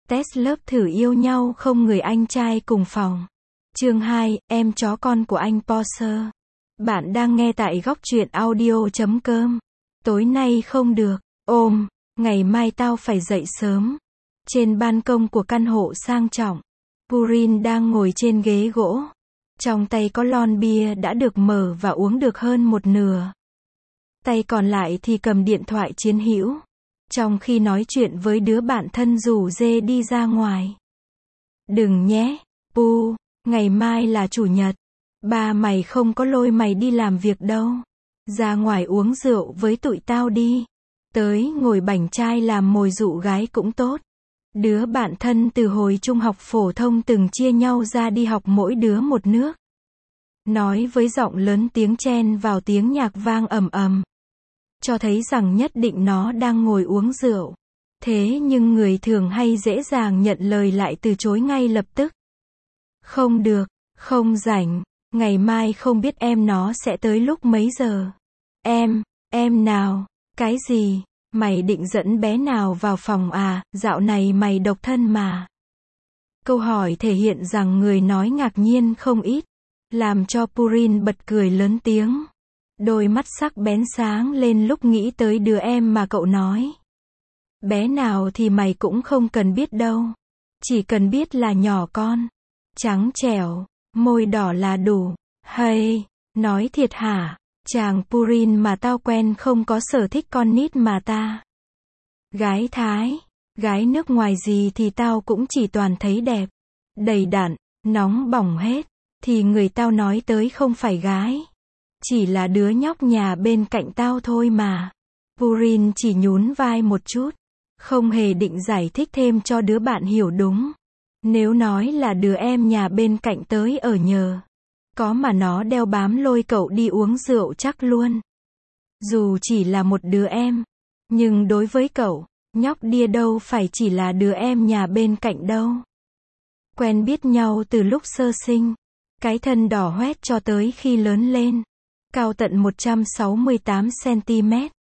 Test lớp thử yêu nhau không người anh trai cùng phòng. Chương 2, em chó con của anh Porsche. Bạn đang nghe tại góc truyện audio.com. Tối nay không được, ngày mai tao phải dậy sớm. Trên ban công của căn hộ sang trọng, Purin đang ngồi trên ghế gỗ. Trong tay có lon bia đã được mở và uống được hơn một nửa. Tay còn lại thì cầm điện thoại chiến hữu. Trong khi nói chuyện với đứa bạn thân rủ dê đi ra ngoài. Đừng nhé, Pu, ngày mai là chủ nhật. Ba mày không có lôi mày đi làm việc đâu. Ra ngoài uống rượu với tụi tao đi. Tới ngồi bảnh trai làm mồi dụ gái cũng tốt. Đứa bạn thân từ hồi trung học phổ thông từng chia nhau ra đi học mỗi đứa một nước. Nói với giọng lớn tiếng chen vào tiếng nhạc vang ầm ầm. Cho thấy rằng nhất định nó đang ngồi uống rượu. Thế nhưng người thường hay dễ dàng nhận lời lại từ chối ngay lập tức. Không được, không rảnh, ngày mai không biết em nó sẽ tới lúc mấy giờ. Em nào, cái gì, mày định dẫn bé nào vào phòng à, dạo này mày độc thân mà. Câu hỏi thể hiện rằng người nói ngạc nhiên không ít, làm cho Purin bật cười lớn tiếng. Đôi mắt sắc bén sáng lên lúc nghĩ tới đứa em mà cậu nói. Bé nào thì mày cũng không cần biết đâu. Chỉ cần biết là nhỏ con. Trắng trẻo, môi đỏ là đủ. Hay, nói thiệt hả? Chàng Purin mà tao quen không có sở thích con nít mà ta. Gái Thái, gái nước ngoài gì thì tao cũng chỉ toàn thấy đẹp. Đầy đặn, nóng bỏng hết. Thì người tao nói tới không phải gái. Chỉ là đứa nhóc nhà bên cạnh tao thôi mà. Purin chỉ nhún vai một chút. Không hề định giải thích thêm cho đứa bạn hiểu đúng. Nếu nói là đứa em nhà bên cạnh tới ở nhờ. Có mà nó đeo bám lôi cậu đi uống rượu chắc luôn. Dù chỉ là một đứa em. Nhưng đối với cậu, nhóc Đia đâu phải chỉ là đứa em nhà bên cạnh đâu. Quen biết nhau từ lúc sơ sinh. Cái thân đỏ hoét cho tới khi lớn lên. Cao tận 168cm.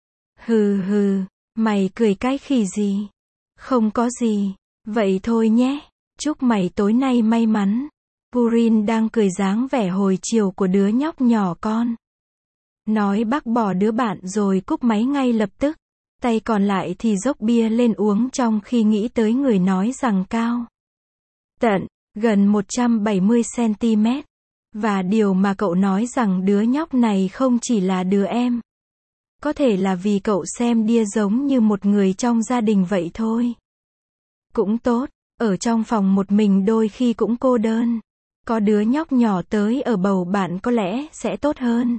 Hừ, mày cười cái khỉ gì? Không có gì. Vậy thôi nhé. Chúc mày tối nay may mắn. Purin đang cười dáng vẻ hồi chiều của đứa nhóc nhỏ con. Nói bác bỏ đứa bạn rồi cúp máy ngay lập tức. Tay còn lại thì dốc bia lên uống trong khi nghĩ tới người nói rằng cao tận gần 170cm. Và điều mà cậu nói rằng đứa nhóc này không chỉ là đứa em. Có thể là vì cậu xem Đia giống như một người trong gia đình vậy thôi. Cũng tốt, ở trong phòng một mình đôi khi cũng cô đơn. Có đứa nhóc nhỏ tới ở bầu bạn có lẽ sẽ tốt hơn.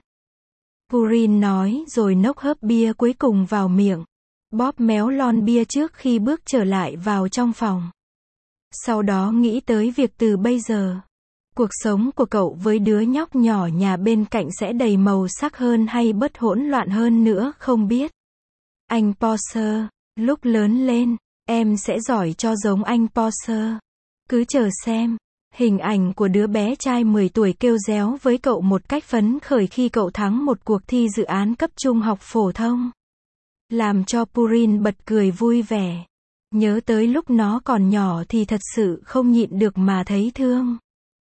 Purin nói rồi nốc hớp bia cuối cùng vào miệng. Bóp méo lon bia trước khi bước trở lại vào trong phòng. Sau đó nghĩ tới việc từ bây giờ. Cuộc sống của cậu với đứa nhóc nhỏ nhà bên cạnh sẽ đầy màu sắc hơn hay bớt hỗn loạn hơn nữa không biết. Anh Porsche, lúc lớn lên, em sẽ giỏi cho giống anh Porsche. Cứ chờ xem. Hình ảnh của đứa bé trai 10 tuổi kêu réo với cậu một cách phấn khởi khi cậu thắng một cuộc thi dự án cấp trung học phổ thông. Làm cho Purin bật cười vui vẻ. Nhớ tới lúc nó còn nhỏ thì thật sự không nhịn được mà thấy thương.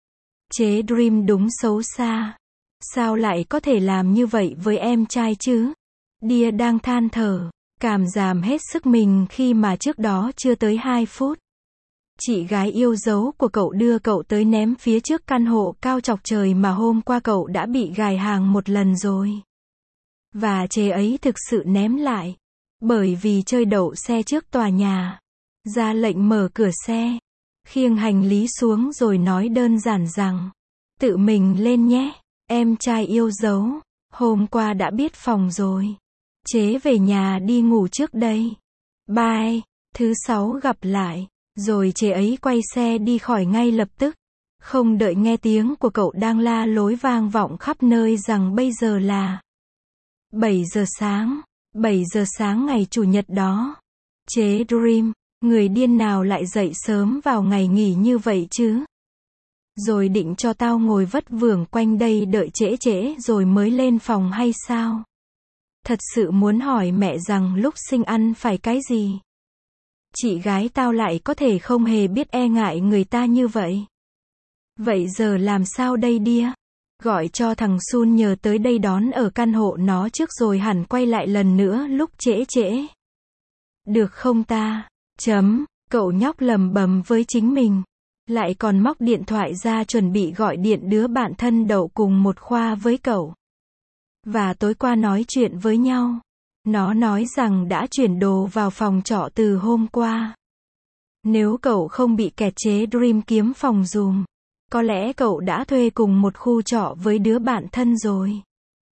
Chế Dream đúng xấu xa. Sao lại có thể làm như vậy với em trai chứ? Đia đang than thở, cảm giảm hết sức mình khi mà trước đó chưa tới 2 phút. Chị gái yêu dấu của cậu đưa cậu tới ném phía trước căn hộ cao chọc trời mà hôm qua cậu đã bị gài hàng một lần rồi. Và chế ấy thực sự ném lại. Bởi vì chơi đậu xe trước tòa nhà. Ra lệnh mở cửa xe. Khiêng hành lý xuống rồi nói đơn giản rằng. Tự mình lên nhé, em trai yêu dấu. Hôm qua đã biết phòng rồi. Chế về nhà đi ngủ trước đây. Bye, thứ 6 gặp lại. Rồi chế ấy quay xe đi khỏi ngay lập tức. Không đợi nghe tiếng của cậu đang la lối vang vọng khắp nơi rằng bây giờ là 7 giờ sáng. 7 giờ sáng ngày chủ nhật đó. Chế Dream, người điên nào lại dậy sớm vào ngày nghỉ như vậy chứ? Rồi định cho tao ngồi vất vưởng quanh đây đợi trễ rồi mới lên phòng hay sao? Thật sự muốn hỏi mẹ rằng lúc sinh ăn phải cái gì? Chị gái tao lại có thể không hề biết e ngại người ta như vậy. Vậy giờ làm sao đây đia? Gọi cho thằng Sun nhờ tới đây đón ở căn hộ nó trước rồi hẳn quay lại lần nữa lúc trễ trễ. Được không ta? Cậu nhóc lầm bầm với chính mình. Lại còn móc điện thoại ra chuẩn bị gọi điện đứa bạn thân đậu cùng một khoa với cậu. Và tối qua nói chuyện với nhau. Nó nói rằng đã chuyển đồ vào phòng trọ từ hôm qua. Nếu cậu không bị kẹt chế Dream kiếm phòng dùm, có lẽ cậu đã thuê cùng một khu trọ với đứa bạn thân rồi.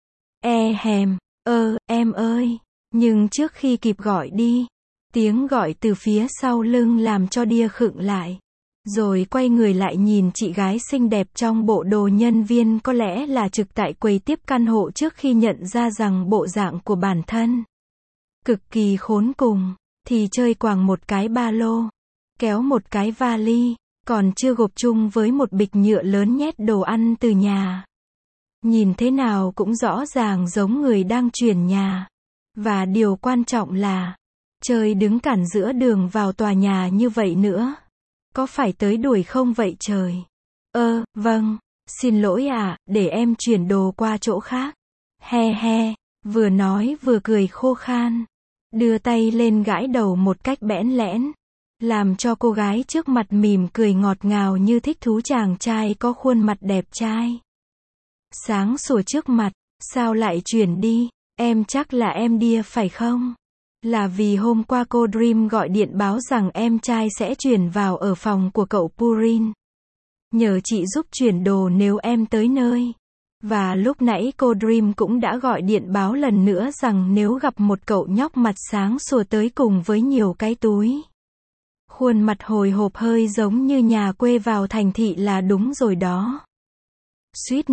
Em ơi. Nhưng trước khi kịp gọi đi, tiếng gọi từ phía sau lưng làm cho Đia khựng lại. Rồi quay người lại nhìn chị gái xinh đẹp trong bộ đồ nhân viên có lẽ là trực tại quầy tiếp căn hộ trước khi nhận ra rằng bộ dạng của bản thân cực kỳ khốn cùng, thì chơi quàng một cái ba lô, kéo một cái vali, còn chưa gộp chung với một bịch nhựa lớn nhét đồ ăn từ nhà. Nhìn thế nào cũng rõ ràng giống người đang chuyển nhà. Và điều quan trọng là, trời đứng cản giữa đường vào tòa nhà như vậy nữa. Có phải tới đuổi không vậy trời? Vâng, xin lỗi ạ, để em chuyển đồ qua chỗ khác. Vừa nói vừa cười khô khan. Đưa tay lên gãi đầu một cách bẽn lẽn. Làm cho cô gái trước mặt mỉm cười ngọt ngào như thích thú chàng trai có khuôn mặt đẹp trai. Sáng sủa trước mặt, sao lại chuyển đi? Em chắc là em Đia phải không? Là vì hôm qua cô Dream gọi điện báo rằng em trai sẽ chuyển vào ở phòng của cậu Purin. Nhờ chị giúp chuyển đồ nếu em tới nơi. Và lúc nãy cô Dream cũng đã gọi điện báo lần nữa rằng nếu gặp một cậu nhóc mặt sáng sủa tới cùng với nhiều cái túi. Khuôn mặt hồi hộp hơi giống như nhà quê vào thành thị là đúng rồi đó. Suýt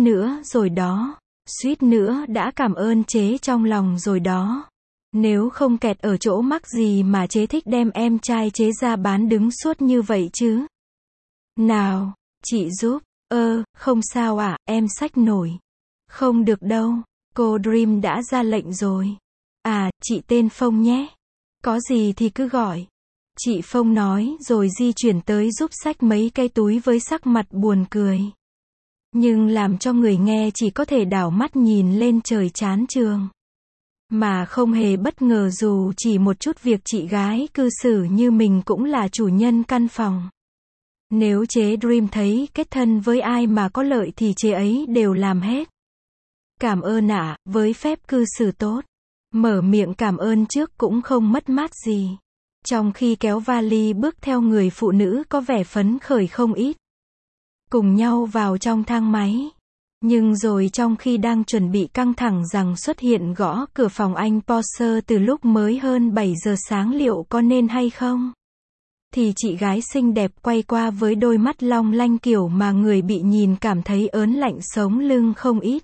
nữa đã cảm ơn chế trong lòng rồi đó. Nếu không kẹt ở chỗ mắc gì mà chế thích đem em trai chế ra bán đứng suốt như vậy chứ. Nào, chị giúp. Không sao ạ, em xách nổi. Không được đâu, cô Dream đã ra lệnh rồi. À, chị tên Phong nhé. Có gì thì cứ gọi. Chị Phong nói rồi di chuyển tới giúp xách mấy cái túi với sắc mặt buồn cười. Nhưng làm cho người nghe chỉ có thể đảo mắt nhìn lên trời chán trường. Mà không hề bất ngờ dù chỉ một chút việc chị gái cư xử như mình cũng là chủ nhân căn phòng. Nếu chế Dream thấy kết thân với ai mà có lợi thì chế ấy đều làm hết. Cảm ơn ạ, với phép cư xử tốt. Mở miệng cảm ơn trước cũng không mất mát gì. Trong khi kéo vali bước theo người phụ nữ có vẻ phấn khởi không ít. Cùng nhau vào trong thang máy. Nhưng rồi trong khi đang chuẩn bị căng thẳng rằng xuất hiện gõ cửa phòng anh Porter từ lúc mới hơn 7 giờ sáng liệu có nên hay không? Thì chị gái xinh đẹp quay qua với đôi mắt long lanh kiểu mà người bị nhìn cảm thấy ớn lạnh sống lưng không ít.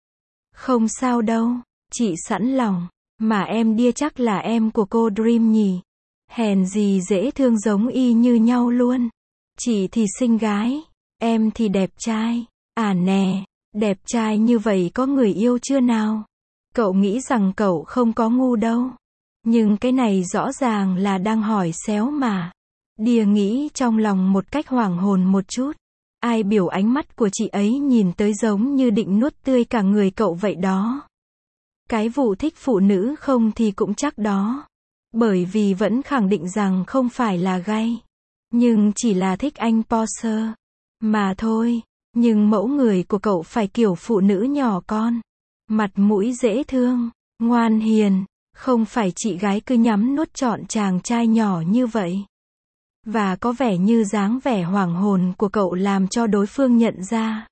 Không sao đâu, chị sẵn lòng, mà em Đia chắc là em của cô Dream nhỉ? Hèn gì dễ thương giống y như nhau luôn. Chị thì xinh gái, em thì đẹp trai. À nè, đẹp trai như vậy có người yêu chưa nào? Cậu nghĩ rằng cậu không có ngu đâu. Nhưng cái này rõ ràng là đang hỏi xéo mà. Đia nghĩ trong lòng một cách hoảng hồn một chút. Ai biểu ánh mắt của chị ấy nhìn tới giống như định nuốt tươi cả người cậu vậy đó. Cái vụ thích phụ nữ không thì cũng chắc đó. Bởi vì vẫn khẳng định rằng không phải là gay. Nhưng chỉ là thích anh Porter. Mà thôi. Nhưng mẫu người của cậu phải kiểu phụ nữ nhỏ con. Mặt mũi dễ thương, ngoan hiền. Không phải chị gái cứ nhắm nuốt chọn chàng trai nhỏ như vậy. Và có vẻ như dáng vẻ hoảng hồn của cậu làm cho đối phương nhận ra.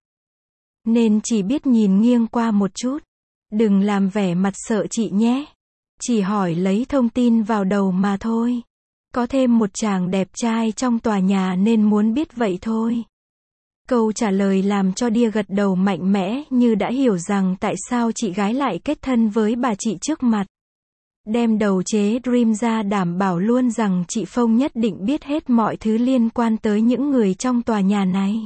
Nên chỉ biết nhìn nghiêng qua một chút. Đừng làm vẻ mặt sợ chị nhé. Chỉ hỏi lấy thông tin vào đầu mà thôi. Có thêm một chàng đẹp trai trong tòa nhà nên muốn biết vậy thôi. Câu trả lời làm cho Đia gật đầu mạnh mẽ như đã hiểu rằng tại sao chị gái lại kết thân với bà chị trước mặt. Đem đầu chế Dream ra đảm bảo luôn rằng chị Phong nhất định biết hết mọi thứ liên quan tới những người trong tòa nhà này.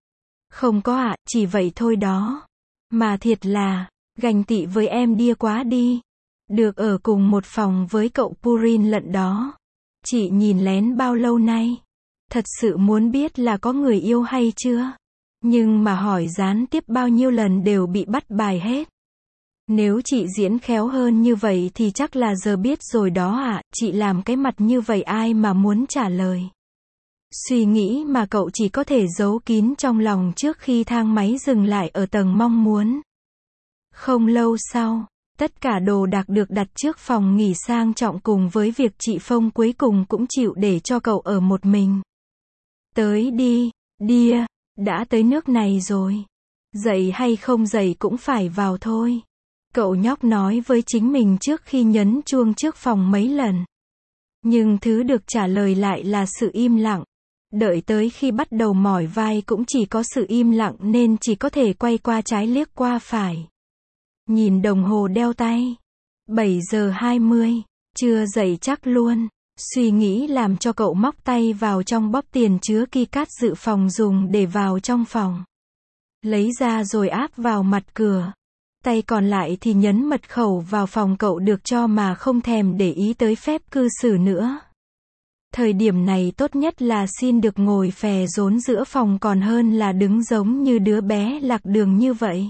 Không có ạ, chỉ vậy thôi đó. Mà thiệt là, ganh tị với em Đia quá đi. Được ở cùng một phòng với cậu Purin lận đó. Chị nhìn lén bao lâu nay? Thật sự muốn biết là có người yêu hay chưa? Nhưng mà hỏi gián tiếp bao nhiêu lần đều bị bắt bài hết. Nếu chị diễn khéo hơn như vậy thì chắc là giờ biết rồi đó ạ, chị làm cái mặt như vậy ai mà muốn trả lời. Suy nghĩ mà cậu chỉ có thể giấu kín trong lòng trước khi thang máy dừng lại ở tầng mong muốn. Không lâu sau, tất cả đồ đạc được đặt trước phòng nghỉ sang trọng cùng với việc chị Phong cuối cùng cũng chịu để cho cậu ở một mình. Tới đi, Dear, đã tới nước này rồi. Dậy hay không dậy cũng phải vào thôi. Cậu nhóc nói với chính mình trước khi nhấn chuông trước phòng mấy lần. Nhưng thứ được trả lời lại là sự im lặng. Đợi tới khi bắt đầu mỏi vai cũng chỉ có sự im lặng nên chỉ có thể quay qua trái liếc qua phải. Nhìn đồng hồ đeo tay. 7 giờ 20, chưa dậy chắc luôn. Suy nghĩ làm cho cậu móc tay vào trong bóp tiền chứa keycard dự phòng dùng để vào trong phòng. Lấy ra rồi áp vào mặt cửa. Tay còn lại thì nhấn mật khẩu vào phòng cậu được cho mà không thèm để ý tới phép cư xử nữa. Thời điểm này tốt nhất là xin được ngồi phè rốn giữa phòng còn hơn là đứng giống như đứa bé lạc đường như vậy.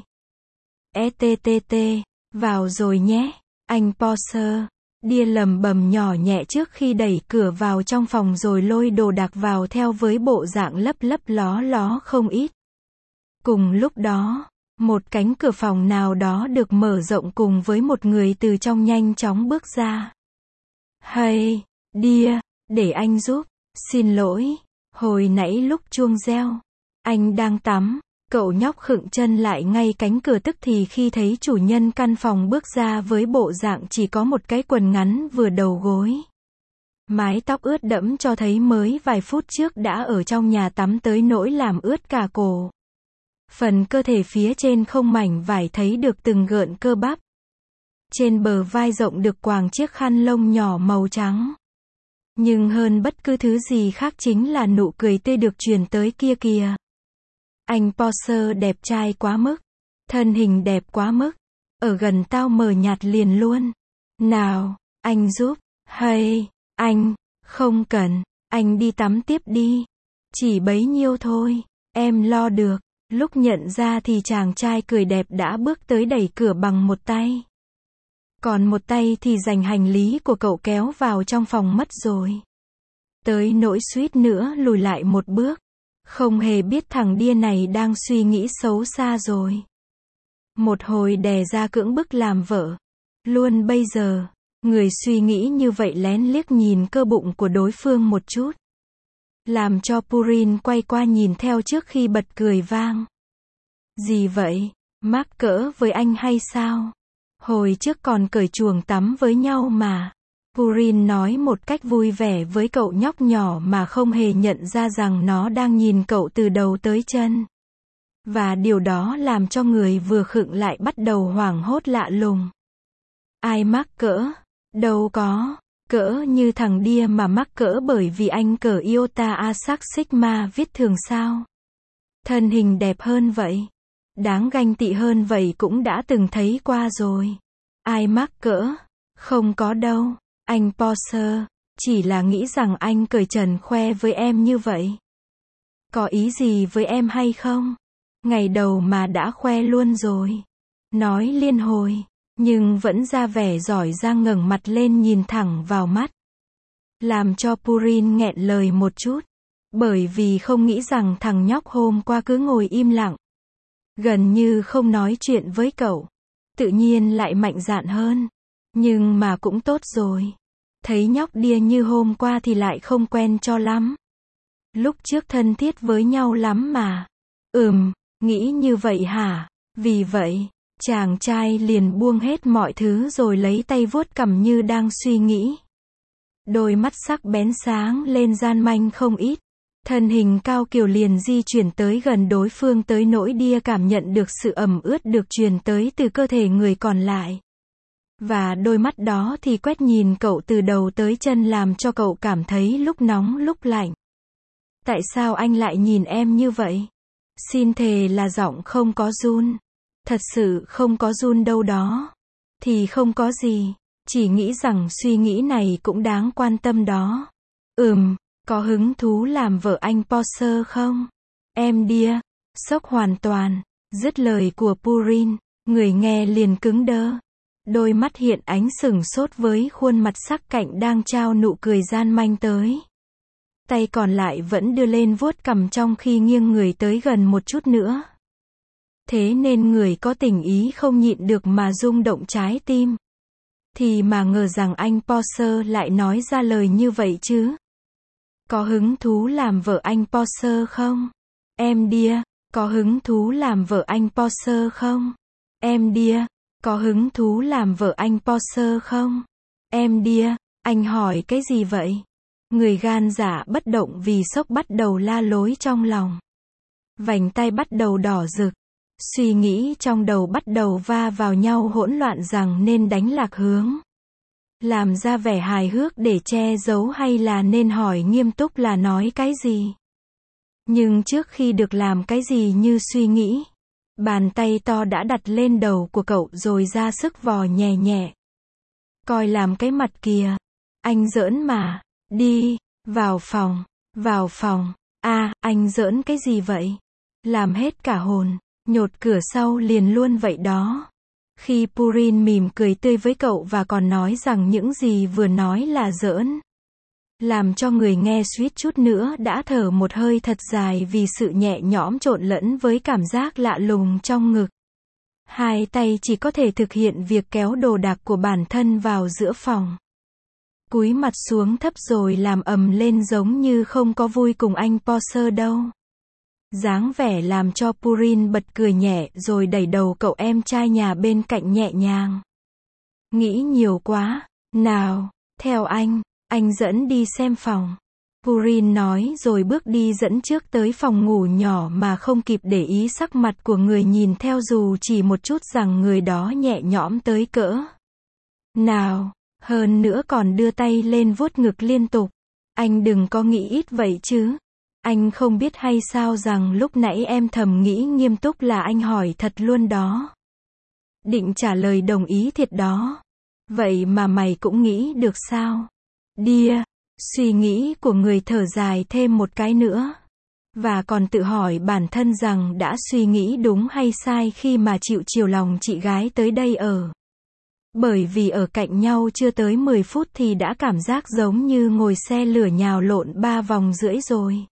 ETTT, vào rồi nhé, anh Porsche. Dear lầm bầm nhỏ nhẹ trước khi đẩy cửa vào trong phòng rồi lôi đồ đạc vào theo với bộ dạng lấp lấp ló ló không ít. Cùng lúc đó, một cánh cửa phòng nào đó được mở rộng cùng với một người từ trong nhanh chóng bước ra. Hey, Dear, để anh giúp. Xin lỗi, hồi nãy lúc chuông reo, anh đang tắm. Cậu nhóc khựng chân lại ngay cánh cửa tức thì khi thấy chủ nhân căn phòng bước ra với bộ dạng chỉ có một cái quần ngắn vừa đầu gối. Mái tóc ướt đẫm cho thấy mới vài phút trước đã ở trong nhà tắm tới nỗi làm ướt cả cổ. Phần cơ thể phía trên không mảnh vải thấy được từng gợn cơ bắp. Trên bờ vai rộng được quàng chiếc khăn lông nhỏ màu trắng. Nhưng hơn bất cứ thứ gì khác chính là nụ cười tươi được truyền tới kia kìa. Anh Porsche đẹp trai quá mức. Thân hình đẹp quá mức. Ở gần tao mờ nhạt liền luôn. Nào, anh giúp. Hay, anh, không cần, anh đi tắm tiếp đi. Chỉ bấy nhiêu thôi, em lo được. Lúc nhận ra thì chàng trai cười đẹp đã bước tới đẩy cửa bằng một tay. Còn một tay thì giành hành lý của cậu kéo vào trong phòng mất rồi. Tới nỗi suýt nữa lùi lại một bước. Không hề biết thằng điên này đang suy nghĩ xấu xa rồi. Một hồi đè ra cưỡng bức làm vợ. Luôn bây giờ, người suy nghĩ như vậy lén liếc nhìn cơ bụng của đối phương một chút. Làm cho Purin quay qua nhìn theo trước khi bật cười vang. Gì vậy? Mắc cỡ với anh hay sao? Hồi trước còn cởi chuồng tắm với nhau mà. Purin nói một cách vui vẻ với cậu nhóc nhỏ mà không hề nhận ra rằng nó đang nhìn cậu từ đầu tới chân. Và điều đó làm cho người vừa khựng lại bắt đầu hoảng hốt lạ lùng. Ai mắc cỡ? Đâu có. Cỡ như thằng Đia mà mắc cỡ bởi vì anh cỡ Iota Asac Sigma viết thường sao? Thân hình đẹp hơn vậy. Đáng ganh tị hơn vậy cũng đã từng thấy qua rồi. Ai mắc cỡ? Không có đâu. Anh Porsche, chỉ là nghĩ rằng anh cởi trần khoe với em như vậy. Có ý gì với em hay không? Ngày đầu mà đã khoe luôn rồi. Nói liên hồi, nhưng vẫn ra vẻ giỏi giang ngẩng mặt lên nhìn thẳng vào mắt. Làm cho Purin nghẹn lời một chút. Bởi vì không nghĩ rằng thằng nhóc hôm qua cứ ngồi im lặng. Gần như không nói chuyện với cậu. Tự nhiên lại mạnh dạn hơn. Nhưng mà cũng tốt rồi. Thấy nhóc Đia như hôm qua thì lại không quen cho lắm. Lúc trước thân thiết với nhau lắm mà. Nghĩ như vậy hả? Vì vậy, chàng trai liền buông hết mọi thứ rồi lấy tay vuốt cằm như đang suy nghĩ. Đôi mắt sắc bén sáng lên gian manh không ít. Thân hình cao kiều liền di chuyển tới gần đối phương tới nỗi Đia cảm nhận được sự ẩm ướt được truyền tới từ cơ thể người còn lại. Và đôi mắt đó thì quét nhìn cậu từ đầu tới chân làm cho cậu cảm thấy lúc nóng lúc lạnh. Tại sao anh lại nhìn em như vậy? Xin thề là giọng không có run. Thật sự không có run đâu đó. Thì không có gì. Chỉ nghĩ rằng suy nghĩ này cũng đáng quan tâm đó. Có hứng thú làm vợ anh Porsche không? Em điếc, sốc hoàn toàn. Dứt lời của Purin, người nghe liền cứng đơ. Đôi mắt hiện ánh sửng sốt với khuôn mặt sắc cạnh đang trao nụ cười gian manh tới. Tay còn lại vẫn đưa lên vuốt cằm trong khi nghiêng người tới gần một chút nữa. Thế nên người có tình ý không nhịn được mà rung động trái tim. Thì mà ngờ rằng anh Porsche lại nói ra lời như vậy chứ. Có hứng thú làm vợ anh Porsche không? Em điếc, có hứng thú làm vợ anh Porsche không? Em điếc, có hứng thú làm vợ anh Porsche không? Em điếc, anh hỏi cái gì vậy? Người gan dạ bất động vì sốc bắt đầu la lối trong lòng. Vành tay bắt đầu đỏ rực. Suy nghĩ trong đầu bắt đầu va vào nhau hỗn loạn rằng nên đánh lạc hướng. Làm ra vẻ hài hước để che giấu hay là nên hỏi nghiêm túc là nói cái gì. Nhưng trước khi được làm cái gì như suy nghĩ, bàn tay to đã đặt lên đầu của cậu rồi ra sức vò nhẹ nhẹ. Coi làm cái mặt kìa. Anh giỡn mà. Đi, vào phòng, vào phòng. Anh giỡn cái gì vậy? Làm hết cả hồn, nhột cửa sau liền luôn vậy đó. Khi Purin mỉm cười tươi với cậu và còn nói rằng những gì vừa nói là giỡn. Làm cho người nghe suýt chút nữa đã thở một hơi thật dài vì sự nhẹ nhõm trộn lẫn với cảm giác lạ lùng trong ngực. Hai tay chỉ có thể thực hiện việc kéo đồ đạc của bản thân vào giữa phòng. Cúi mặt xuống thấp rồi làm ầm lên giống như không có vui cùng anh Porsche đâu. Dáng vẻ làm cho Purin bật cười nhẹ rồi đẩy đầu cậu em trai nhà bên cạnh nhẹ nhàng. Nghĩ nhiều quá. Nào, theo anh dẫn đi xem phòng. Purin nói rồi bước đi dẫn trước tới phòng ngủ nhỏ mà không kịp để ý sắc mặt của người nhìn theo dù chỉ một chút rằng người đó nhẹ nhõm tới cỡ nào. Hơn nữa còn đưa tay lên vuốt ngực liên tục. Anh đừng có nghĩ ít vậy chứ. Anh không biết hay sao rằng lúc nãy em thầm nghĩ nghiêm túc là anh hỏi thật luôn đó. Định trả lời đồng ý thiệt đó. Vậy mà mày cũng nghĩ được sao? Đia, suy nghĩ của người thở dài thêm một cái nữa. Và còn tự hỏi bản thân rằng đã suy nghĩ đúng hay sai khi mà chịu chiều lòng chị gái tới đây ở. Bởi vì ở cạnh nhau chưa tới 10 phút thì đã cảm giác giống như ngồi xe lửa nhào lộn 3 vòng rưỡi rồi.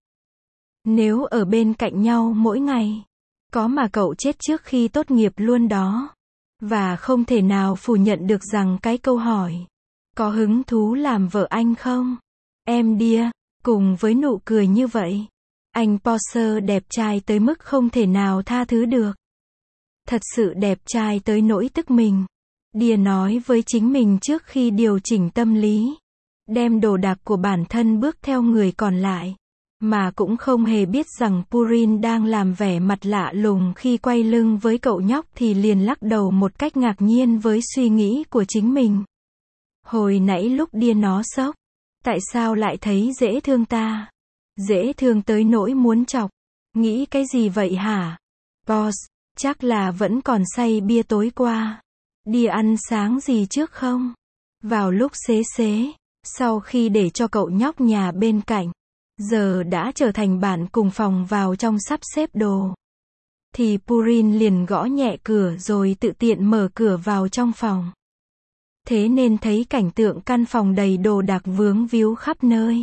Nếu ở bên cạnh nhau mỗi ngày, có mà cậu chết trước khi tốt nghiệp luôn đó. Và không thể nào phủ nhận được rằng cái câu hỏi, có hứng thú làm vợ anh không? Em điếc, cùng với nụ cười như vậy. Anh Porsche đẹp trai tới mức không thể nào tha thứ được. Thật sự đẹp trai tới nỗi tức mình. Đia nói với chính mình trước khi điều chỉnh tâm lý. Đem đồ đạc của bản thân bước theo người còn lại. Mà cũng không hề biết rằng Purin đang làm vẻ mặt lạ lùng khi quay lưng với cậu nhóc thì liền lắc đầu một cách ngạc nhiên với suy nghĩ của chính mình. Hồi nãy lúc Đia nó sốc. Tại sao lại thấy dễ thương ta? Dễ thương tới nỗi muốn chọc. Nghĩ cái gì vậy hả? Boss, chắc là vẫn còn say bia tối qua. Đi ăn sáng gì trước không? Vào lúc xế xế, sau khi để cho cậu nhóc nhà bên cạnh, giờ đã trở thành bạn cùng phòng vào trong sắp xếp đồ. Thì Purin liền gõ nhẹ cửa rồi tự tiện mở cửa vào trong phòng. Thế nên thấy cảnh tượng căn phòng đầy đồ đạc vướng víu khắp nơi.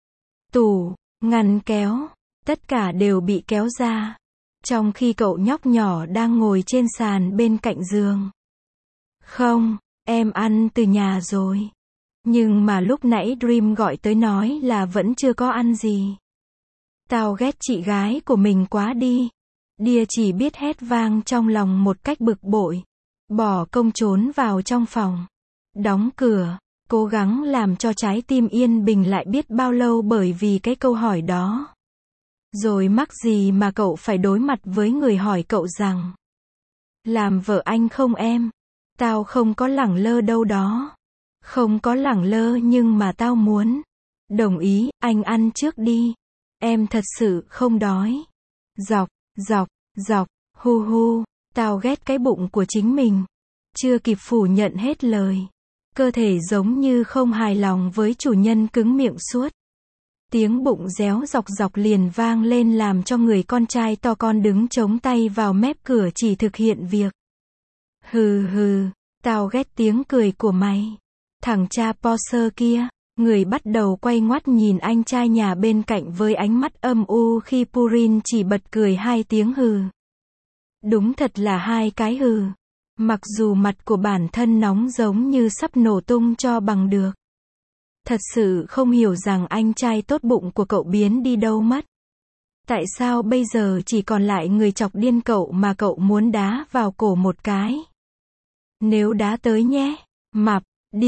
Tủ, ngăn kéo, tất cả đều bị kéo ra. Trong khi cậu nhóc nhỏ đang ngồi trên sàn bên cạnh giường. Không, em ăn từ nhà rồi. Nhưng mà lúc nãy Dream gọi tới nói là vẫn chưa có ăn gì. Tao ghét chị gái của mình quá đi. Đia chỉ biết hét vang trong lòng một cách bực bội. Bỏ công trốn vào trong phòng. Đóng cửa, cố gắng làm cho trái tim yên bình lại biết bao lâu bởi vì cái câu hỏi đó. Rồi mắc gì mà cậu phải đối mặt với người hỏi cậu rằng làm vợ anh không em? Tao không có lẳng lơ đâu đó. Không có lẳng lơ nhưng mà tao muốn. Đồng ý, anh ăn trước đi. Em thật sự không đói. Dọc, hu hu, tao ghét cái bụng của chính mình. Chưa kịp phủ nhận hết lời. Cơ thể giống như không hài lòng với chủ nhân cứng miệng suốt. Tiếng bụng réo dọc dọc liền vang lên làm cho người con trai to con đứng chống tay vào mép cửa chỉ thực hiện việc. Hừ hừ, tao ghét tiếng cười của mày. Thằng cha Poser kia. Người bắt đầu quay ngoắt nhìn anh trai nhà bên cạnh với ánh mắt âm u khi Purin chỉ bật cười 2 tiếng hừ. Đúng thật là 2 cái hừ. Mặc dù mặt của bản thân nóng giống như sắp nổ tung cho bằng được. Thật sự không hiểu rằng anh trai tốt bụng của cậu biến đi đâu mất. Tại sao bây giờ chỉ còn lại người chọc điên cậu mà cậu muốn đá vào cổ một cái? Nếu đá tới nhé. Mập,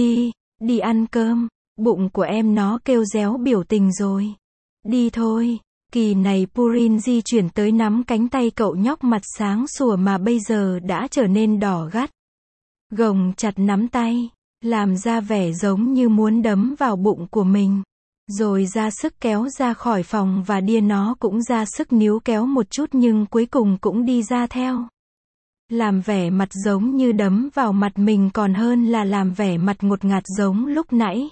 đi ăn cơm. Bụng của em nó kêu réo biểu tình rồi. Đi thôi. Kỳ này Purin di chuyển tới nắm cánh tay cậu nhóc mặt sáng sủa mà bây giờ đã trở nên đỏ gắt. Gồng chặt nắm tay, làm ra vẻ giống như muốn đấm vào bụng của mình. Rồi ra sức kéo ra khỏi phòng và Đia nó cũng ra sức níu kéo một chút nhưng cuối cùng cũng đi ra theo. Làm vẻ mặt giống như đấm vào mặt mình còn hơn là làm vẻ mặt ngột ngạt giống lúc nãy.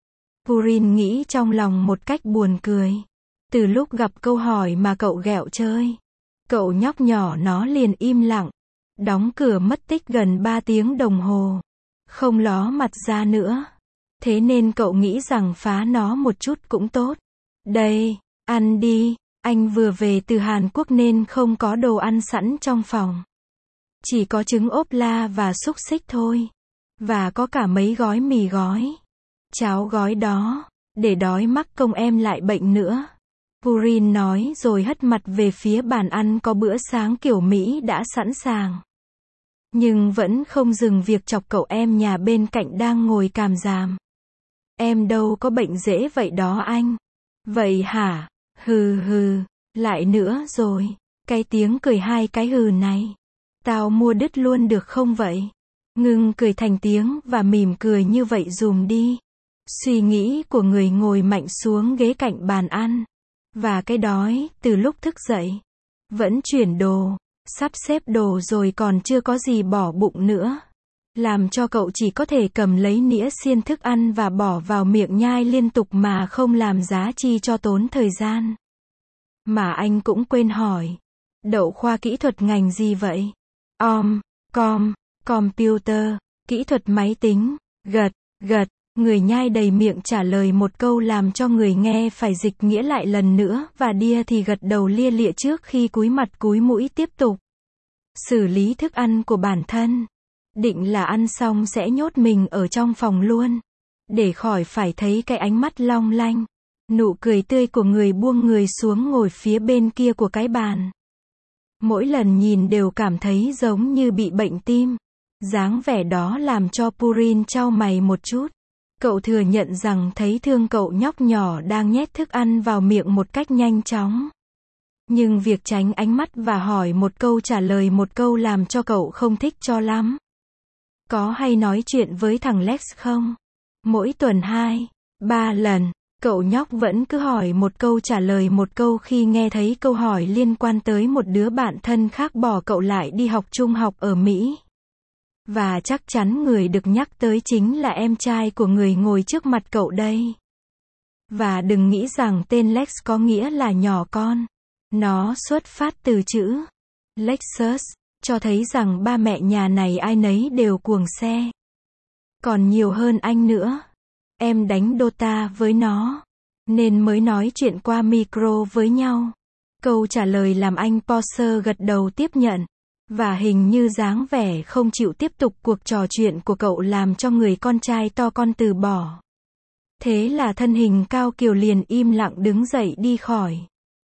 Purin nghĩ trong lòng một cách buồn cười. Từ lúc gặp câu hỏi mà cậu ghẹo chơi, cậu nhóc nhỏ nó liền im lặng, đóng cửa mất tích gần 3 tiếng đồng hồ, không ló mặt ra nữa. Thế nên cậu nghĩ rằng phá nó một chút cũng tốt. Đây, ăn đi, anh vừa về từ Hàn Quốc nên không có đồ ăn sẵn trong phòng. Chỉ có trứng ốp la và xúc xích thôi. Và có cả mấy gói mì gói. Cháo gói đó, để đói mắc công em lại bệnh nữa. Purin nói rồi hất mặt về phía bàn ăn có bữa sáng kiểu Mỹ đã sẵn sàng. Nhưng vẫn không dừng việc chọc cậu em nhà bên cạnh đang ngồi càm ràm. Em đâu có bệnh dễ vậy đó anh. Vậy hả? Hừ hừ, lại nữa rồi. Cái tiếng cười 2 cái hừ này. Tao mua đứt luôn được không vậy? Ngừng cười thành tiếng và mỉm cười như vậy dùm đi. Suy nghĩ của người ngồi mạnh xuống ghế cạnh bàn ăn. Và cái đói, từ lúc thức dậy. Vẫn chuyển đồ, sắp xếp đồ rồi còn chưa có gì bỏ bụng nữa. Làm cho cậu chỉ có thể cầm lấy nĩa xiên thức ăn và bỏ vào miệng nhai liên tục mà không làm giá chi cho tốn thời gian. Mà anh cũng quên hỏi. Đậu khoa kỹ thuật ngành gì vậy? Computer, kỹ thuật máy tính, gật. Người nhai đầy miệng trả lời một câu làm cho người nghe phải dịch nghĩa lại lần nữa và Đia thì gật đầu lia lịa trước khi cúi mặt cúi mũi tiếp tục. Xử lý thức ăn của bản thân. Định là ăn xong sẽ nhốt mình ở trong phòng luôn. Để khỏi phải thấy cái ánh mắt long lanh. Nụ cười tươi của người buông người xuống ngồi phía bên kia của cái bàn. Mỗi lần nhìn đều cảm thấy giống như bị bệnh tim. Dáng vẻ đó làm cho Purin chau mày một chút. Cậu thừa nhận rằng thấy thương cậu nhóc nhỏ đang nhét thức ăn vào miệng một cách nhanh chóng. Nhưng việc tránh ánh mắt và hỏi một câu trả lời một câu làm cho cậu không thích cho lắm. Có hay nói chuyện với thằng Lex không? Mỗi tuần 2-3 lần, cậu nhóc vẫn cứ hỏi một câu trả lời một câu khi nghe thấy câu hỏi liên quan tới một đứa bạn thân khác bỏ cậu lại đi học trung học ở Mỹ. Và chắc chắn người được nhắc tới chính là em trai của người ngồi trước mặt cậu đây. Và đừng nghĩ rằng tên Lex có nghĩa là nhỏ con. Nó xuất phát từ chữ Lexus, cho thấy rằng ba mẹ nhà này ai nấy đều cuồng xe. Còn nhiều hơn anh nữa. Em đánh Dota với nó, nên mới nói chuyện qua micro với nhau. Câu trả lời làm anh Poser gật đầu tiếp nhận. Và hình như dáng vẻ không chịu tiếp tục cuộc trò chuyện của cậu làm cho người con trai to con từ bỏ. Thế là thân hình cao kiều liền im lặng đứng dậy đi khỏi.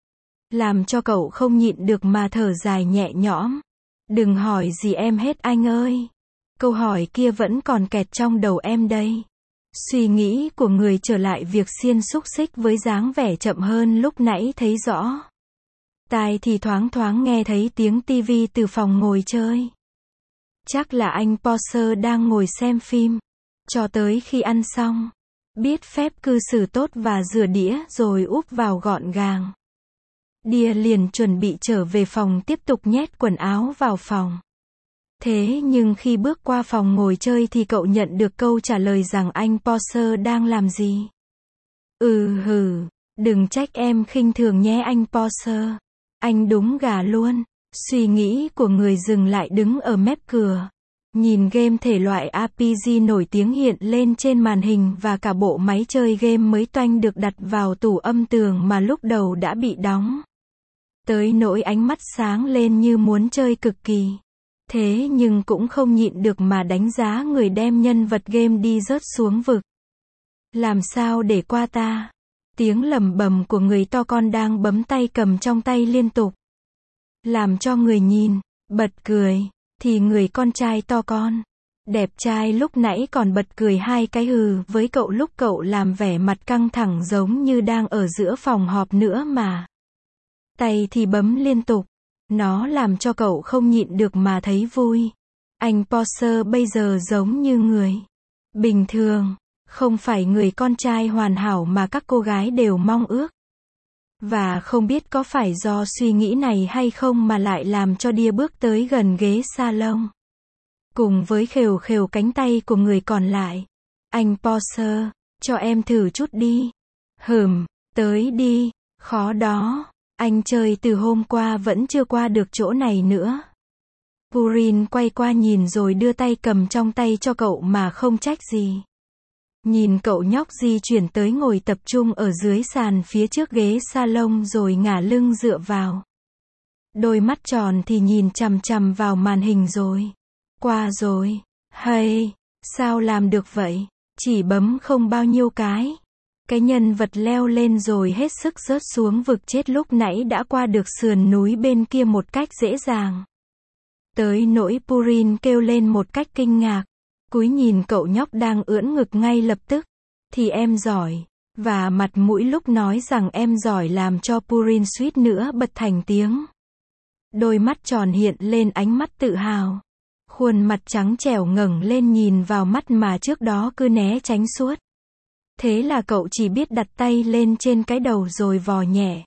Làm cho cậu không nhịn được mà thở dài nhẹ nhõm. Đừng hỏi gì em hết anh ơi. Câu hỏi kia vẫn còn kẹt trong đầu em đây. Suy nghĩ của người trở lại việc xiên xúc xích với dáng vẻ chậm hơn lúc nãy thấy rõ. Tai thì thoáng thoáng nghe thấy tiếng tivi từ phòng ngồi chơi. Chắc là anh Poser đang ngồi xem phim. Cho tới khi ăn xong. Biết phép cư xử tốt và rửa đĩa rồi úp vào gọn gàng. Đia liền chuẩn bị trở về phòng tiếp tục nhét quần áo vào phòng. Thế nhưng khi bước qua phòng ngồi chơi thì cậu nhận được câu trả lời rằng anh Poser đang làm gì. Đừng trách em khinh thường nhé anh Potter. Anh đúng gà luôn. Suy nghĩ của người dừng lại đứng ở mép cửa. Nhìn game thể loại RPG nổi tiếng hiện lên trên màn hình và cả bộ máy chơi game mới toanh được đặt vào tủ âm tường mà lúc đầu đã bị đóng. Tới nỗi ánh mắt sáng lên như muốn chơi cực kỳ. Thế nhưng cũng không nhịn được mà đánh giá người đem nhân vật game đi rớt xuống vực. Làm sao để qua ta? Tiếng lẩm bẩm của người to con đang bấm tay cầm trong tay liên tục. Làm cho người nhìn, bật cười, thì người con trai to con, đẹp trai lúc nãy còn bật cười hai cái với cậu lúc cậu làm vẻ mặt căng thẳng giống như đang ở giữa phòng họp nữa mà. Tay thì bấm liên tục, nó làm cho cậu không nhịn được mà thấy vui. Anh Potter bây giờ giống như người bình thường, không phải người con trai hoàn hảo mà các cô gái đều mong ước. Và không biết có phải do suy nghĩ này hay không mà lại làm cho Đia bước tới gần ghế salon. Cùng với khều khều cánh tay của người còn lại. Anh Potter, cho em thử chút đi. Tới đi, khó đó. Anh chơi từ hôm qua vẫn chưa qua được chỗ này nữa. Purin quay qua nhìn rồi đưa tay cầm trong tay cho cậu mà không trách gì. Nhìn cậu nhóc di chuyển tới ngồi tập trung ở dưới sàn phía trước ghế salon rồi ngả lưng dựa vào. Đôi mắt tròn thì nhìn chằm chằm vào màn hình rồi. Qua rồi. Hay, sao làm được vậy? Chỉ bấm không bao nhiêu cái. Cái nhân vật leo lên rồi hết sức rớt xuống vực chết lúc nãy đã qua được sườn núi bên kia một cách dễ dàng. Tới nỗi Purin kêu lên một cách kinh ngạc. Cúi nhìn cậu nhóc đang ưỡn ngực ngay lập tức. Thì em giỏi. Và mặt mũi lúc nói rằng em giỏi làm cho Purin suýt nữa bật thành tiếng. Đôi mắt tròn hiện lên ánh mắt tự hào. Khuôn mặt trắng trẻo ngẩng lên nhìn vào mắt mà trước đó cứ né tránh suốt. Thế là cậu chỉ biết đặt tay lên trên cái đầu rồi vò nhẹ.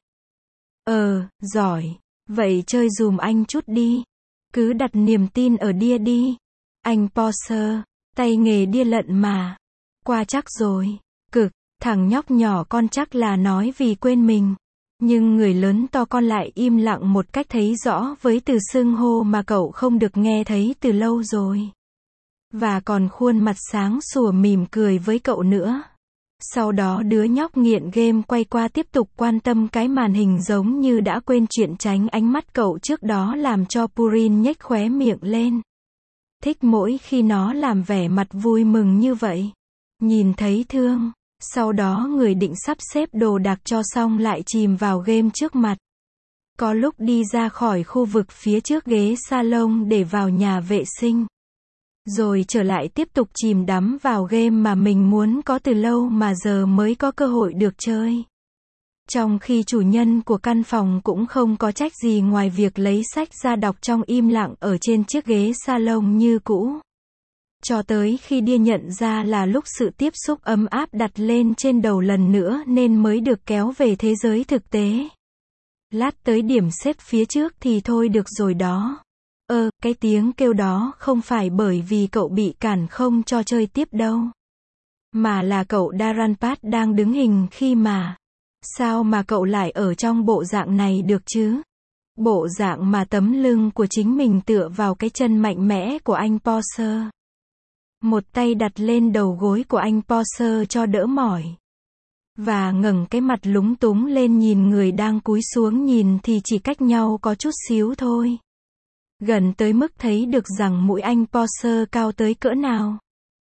Giỏi. Vậy chơi dùm anh chút đi. Cứ đặt niềm tin ở Đia đi. Anh Potter, tay nghề Đia lận mà. Qua chắc rồi. Cực, thằng nhóc nhỏ con chắc là nói vì quên mình. Nhưng người lớn to con lại im lặng một cách thấy rõ với từ xưng hô mà cậu không được nghe thấy từ lâu rồi. Và còn khuôn mặt sáng sủa mỉm cười với cậu nữa. Sau đó đứa nhóc nghiện game quay qua tiếp tục quan tâm cái màn hình giống như đã quên chuyện tránh ánh mắt cậu trước đó làm cho Purin nhếch khóe miệng lên. Thích mỗi khi nó làm vẻ mặt vui mừng như vậy. Nhìn thấy thương. Sau đó người định sắp xếp đồ đạc cho xong lại chìm vào game trước mặt. Có lúc đi ra khỏi khu vực phía trước ghế salon để vào nhà vệ sinh. Rồi trở lại tiếp tục chìm đắm vào game mà mình muốn có từ lâu mà giờ mới có cơ hội được chơi. Trong khi chủ nhân của căn phòng cũng không có trách gì ngoài việc lấy sách ra đọc trong im lặng ở trên chiếc ghế salon như cũ. Cho tới khi Đia nhận ra là lúc sự tiếp xúc ấm áp đặt lên trên đầu lần nữa nên mới được kéo về thế giới thực tế. Lát tới điểm xếp phía trước thì thôi được rồi đó. Cái tiếng kêu đó không phải bởi vì cậu bị cản không cho chơi tiếp đâu. Mà là cậu Daranpat đang đứng hình khi mà. Sao mà cậu lại ở trong bộ dạng này được chứ? Bộ dạng mà tấm lưng của chính mình tựa vào cái chân mạnh mẽ của anh Potter. Một tay đặt lên đầu gối của anh Potter cho đỡ mỏi. Và ngẩng cái mặt lúng túng lên nhìn người đang cúi xuống nhìn thì chỉ cách nhau có chút xíu thôi. Gần tới mức thấy được rằng mũi anh Potter cao tới cỡ nào.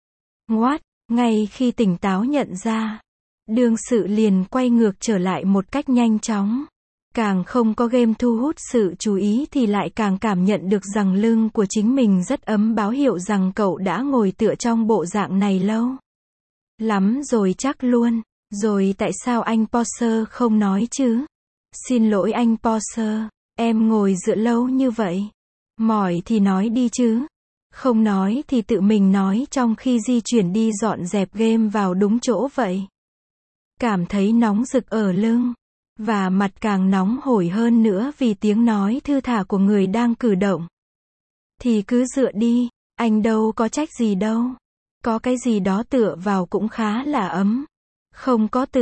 Ngay khi tỉnh táo nhận ra, đương sự liền quay ngược trở lại một cách nhanh chóng. Càng không có game thu hút sự chú ý thì lại càng cảm nhận được rằng lưng của chính mình rất ấm báo hiệu rằng cậu đã ngồi tựa trong bộ dạng này lâu lắm rồi chắc luôn. Rồi tại sao anh Potter không nói chứ? Xin lỗi anh Potter, em ngồi dựa lâu như vậy. Mỏi thì nói đi chứ. Không nói thì tự mình nói trong khi di chuyển đi dọn dẹp game vào đúng chỗ vậy. Cảm thấy nóng rực ở lưng. Và mặt càng nóng hổi hơn nữa vì tiếng nói thư thả của người đang cử động. Thì cứ dựa đi, anh đâu có trách gì đâu. Có cái gì đó tựa vào cũng khá là ấm. Không có tựa,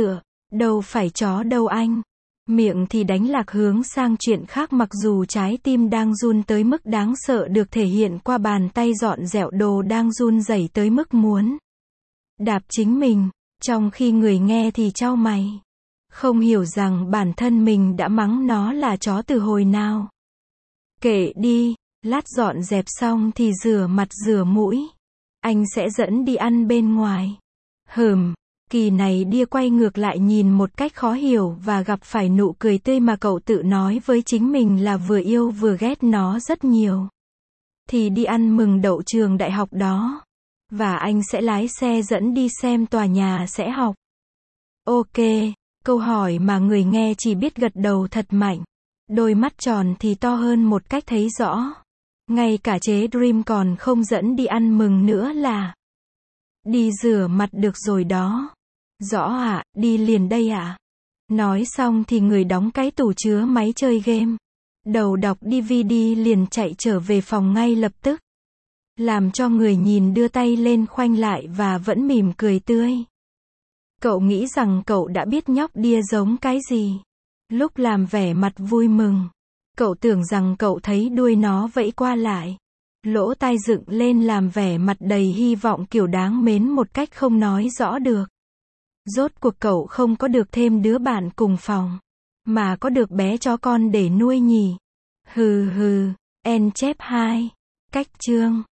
Đâu phải chó đâu anh. Miệng thì đánh lạc hướng sang chuyện khác mặc dù trái tim đang run tới mức đáng sợ được thể hiện qua bàn tay dọn dẹo đồ đang run rẩy tới mức muốn đạp chính mình, trong khi người nghe thì chau mày. Không hiểu rằng bản thân mình đã mắng nó là chó từ hồi nào. Kệ đi, lát dọn dẹp xong thì rửa mặt rửa mũi. Anh sẽ dẫn đi ăn bên ngoài. Kỳ này Dia quay ngược lại nhìn một cách khó hiểu và gặp phải nụ cười tươi mà cậu tự nói với chính mình là vừa yêu vừa ghét nó rất nhiều. Thì đi ăn mừng đậu trường đại học đó. Và anh sẽ lái xe dẫn đi xem tòa nhà sẽ học. Ok, câu hỏi mà người nghe chỉ biết gật đầu thật mạnh. Đôi mắt tròn thì to hơn một cách thấy rõ. Ngay cả chế Dream còn không dẫn đi ăn mừng nữa là. Đi rửa mặt được rồi đó. Rõ ạ, đi liền đây ạ. Nói xong thì người đóng cái tủ chứa máy chơi game. Đầu đọc DVD liền chạy trở về phòng ngay lập tức. Làm cho người nhìn đưa tay lên khoanh lại và vẫn mỉm cười tươi. Cậu nghĩ rằng cậu đã biết nhóc Dia giống cái gì. Lúc làm vẻ mặt vui mừng. Cậu tưởng rằng cậu thấy đuôi nó vẫy qua lại. Lỗ tai dựng lên làm vẻ mặt đầy hy vọng kiểu đáng mến một cách không nói rõ được. Rốt cuộc cậu không có được thêm đứa bạn cùng phòng. Mà có được bé chó con để nuôi nhỉ. End chép 2. Cách chương